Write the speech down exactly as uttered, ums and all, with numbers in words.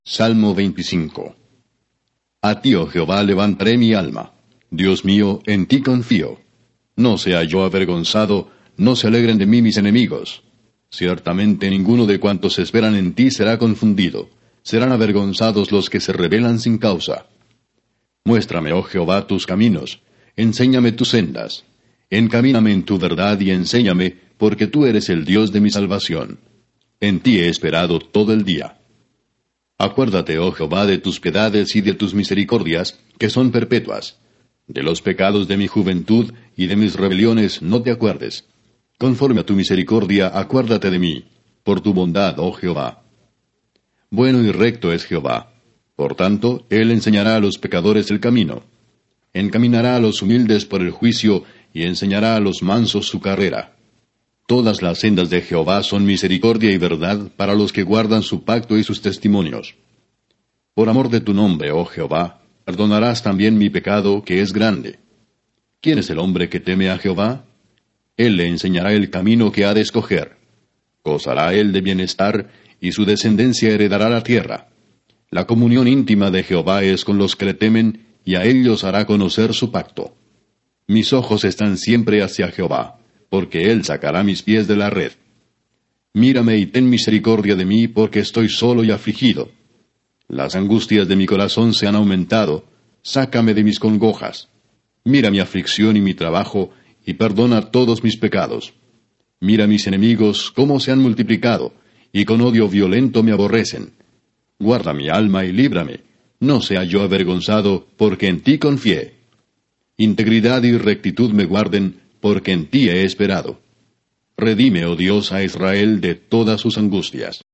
Salmo veinticinco. A ti, oh Jehová, levantaré mi alma. Dios mío, en ti confío. No sea yo avergonzado, no se alegren de mí mis enemigos. Ciertamente ninguno de cuantos esperan en ti será confundido. Serán avergonzados los que se rebelan sin causa. Muéstrame, oh Jehová, tus caminos. Enséñame tus sendas. Encamíname en tu verdad y enséñame, porque tú eres el Dios de mi salvación. En ti he esperado todo el día. Acuérdate, oh Jehová, de tus piedades y de tus misericordias, que son perpetuas. De los pecados de mi juventud y de mis rebeliones no te acuerdes. Conforme a tu misericordia, acuérdate de mí, por tu bondad, oh Jehová. Bueno y recto es Jehová. Por tanto, Él enseñará a los pecadores el camino. Encaminará a los humildes por el juicio, y enseñará a los mansos su carrera. Todas las sendas de Jehová son misericordia y verdad para los que guardan su pacto y sus testimonios. Por amor de tu nombre, oh Jehová, perdonarás también mi pecado, que es grande. ¿Quién es el hombre que teme a Jehová? Él le enseñará el camino que ha de escoger. Gozará él de bienestar, y su descendencia heredará la tierra. La comunión íntima de Jehová es con los que le temen, y a ellos hará conocer su pacto. Mis ojos están siempre hacia Jehová, porque Él sacará mis pies de la red. Mírame y ten misericordia de mí, porque estoy solo y afligido. Las angustias de mi corazón se han aumentado, sácame de mis congojas. Mira mi aflicción y mi trabajo, y perdona todos mis pecados. Mira mis enemigos, cómo se han multiplicado, y con odio violento me aborrecen. Guarda mi alma y líbrame, no sea yo avergonzado, porque en ti confié. Integridad y rectitud me guarden, porque en ti he esperado. Redime, oh Dios, a Israel de todas sus angustias.